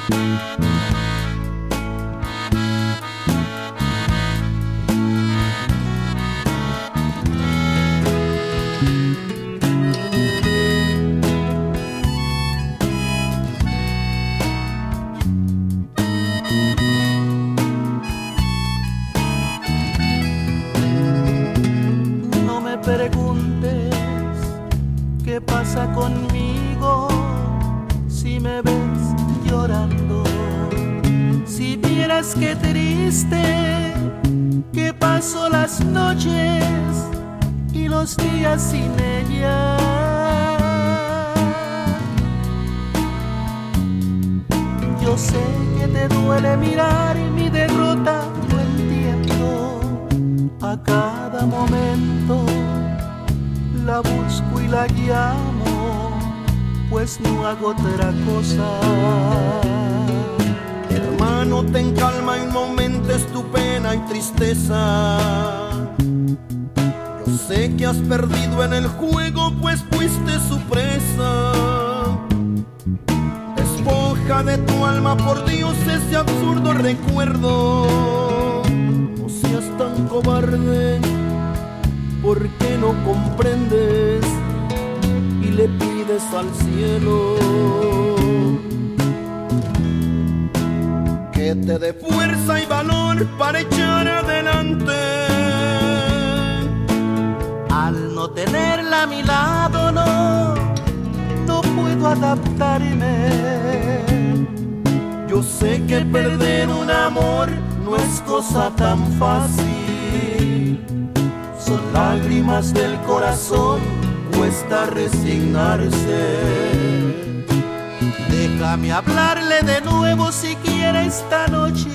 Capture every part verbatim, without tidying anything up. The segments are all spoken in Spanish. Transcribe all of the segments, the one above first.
Preguntes qué pasa conmigo si me ves llorando. Si vieras qué triste que paso las noches y los días sin ella. Yo sé que te duele mirar mi derrota, lo entiendo. A cada momento la busco y la llamo, pues no hago otra cosa. Hermano, ten calma y no aumentes tu pena y tristeza. Yo sé que has perdido en el juego, pues fuiste su presa. Despoja de tu alma, por Dios, ese absurdo recuerdo. No seas tan cobarde, ¿por qué no comprendes y le pides al cielo que te dé fuerza y valor para echar adelante? Al no tenerla a mi lado, no, no puedo adaptarme. Yo sé que perder un amor no es cosa tan fácil. Son lágrimas del corazón, cuesta resignarse. Déjame hablarle de nuevo si quiere esta noche.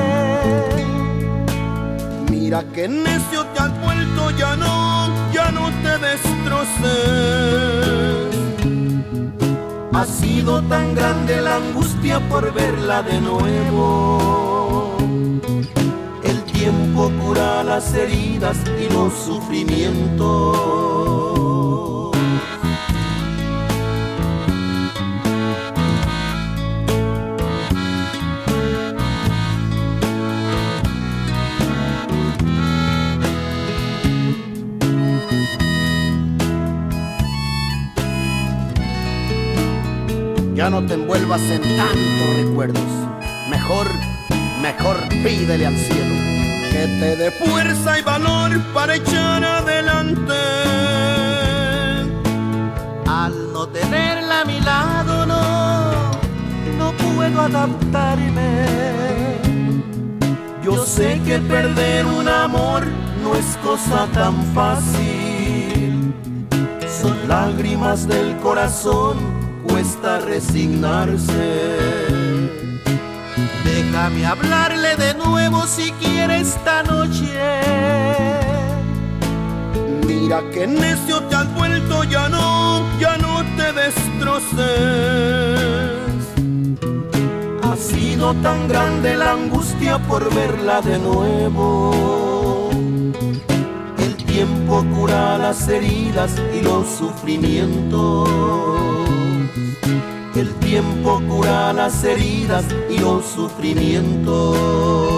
Mira que necio te has vuelto, ya no, ya no te destroces. Ha sido tan grande la angustia por verla de nuevo. El tiempo cura las heridas y los sufrimientos. Ya no te envuelvas en tantos recuerdos. Mejor, mejor pídele al cielo que te dé fuerza y valor para echar adelante. Al no tenerla a mi lado, no, no puedo adaptarme. Yo sé que perder un amor no es cosa tan fácil. Son lágrimas del corazón, cuesta resignarse. Déjame hablarle de nuevo si quiere esta noche. Mira que necio te has vuelto, ya no, ya no te destroces. Ha sido tan grande la angustia por verla de nuevo. El tiempo cura las heridas y los sufrimientos. El tiempo cura las heridas y los sufrimientos.